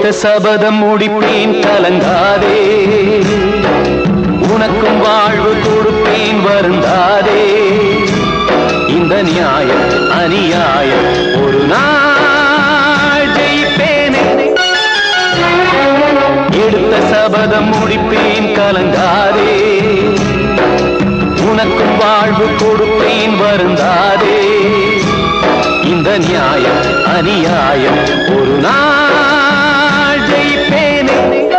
சபதம் முடிப்பேன் கலங்காதே, உனக்கும் வாழ்வு கொடுப்பேன் வருந்தாதே. இந்த நியாயம் அநியாயம் ஒரு நாள் ஜெயிப்பேனே. எடுத்த சபதம் முடிப்பேன் கலங்காதே, உனக்கும் வாழ்வு கொடுப்பேன் வருந்தாதே. இந்த நியாயம் அநியாயம் ஒரு நாள் ஜெயிப்பேனே.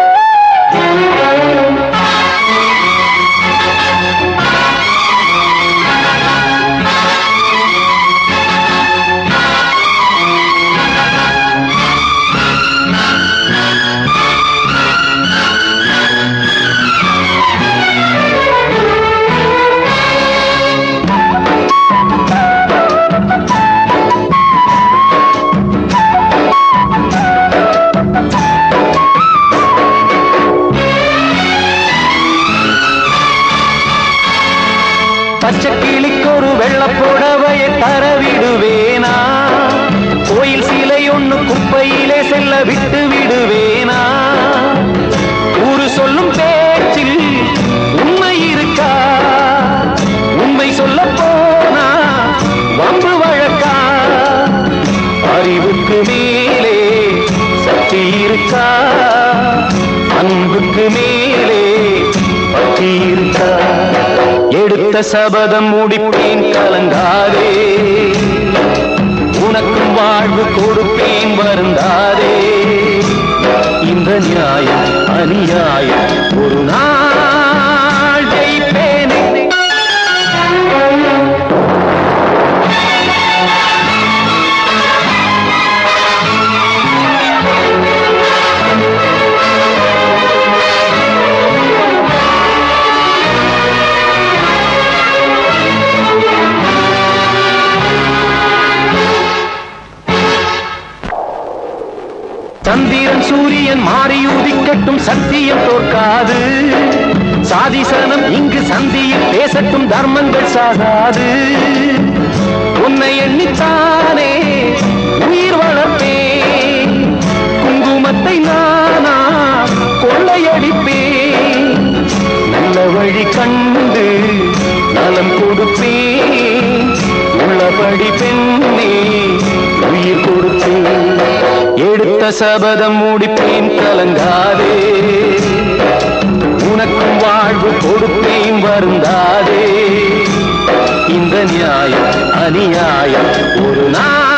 பச்சை கிளிக்கொரு வெள்ளப்புடவையை தரவிடுவேனா, கோயில் சிலை ஒண்ணு குப்பையிலே செல்ல விட்டு விடுவேனா. ஊரு சொல்லும் பேச்சில் உண்மை இருக்கா, உண்மை சொல்ல போனா வம்பு வழக்கா. அறிவுக்கு மேலே சக்தி இருக்கா, அன்புக்கு மேலே பக்தி இருக்கா. எடுத்த சபதம் முடிப்பேன் கலங்காதே, உனக்கும் வாழ்வு கொடுப்பேன் வருந்தாதே. இந்த நியாயம் அநியாயம் ஒரு நாள் ஜெயிப்பேனே. சந்திரன் சூரியன் மாறி உதிக்கட்டும், சத்தியம் தோற்காது. சாதிசனம் இங்கு சந்தியில் பேசட்டும், தர்மங்கள் சாகாது. உன்னை எண்ணித்தானே உயிர் வளர்ப்பேன், குங்குமத்தை நானா கொள்ளையடிப்பேன். நல்ல வழி கண்டு நலம் கொடுப்பேன், உள்ளபடி பெண்ணே உயிர் கொடுப்பேன். எடுத்த சபதம் முடிப்பேன் கலங்காதே, உனக்கும் வாழ்வு கொடுப்பேன் வருந்தாதே. இந்த நியாயம் அநியாயம் ஒரு நாள்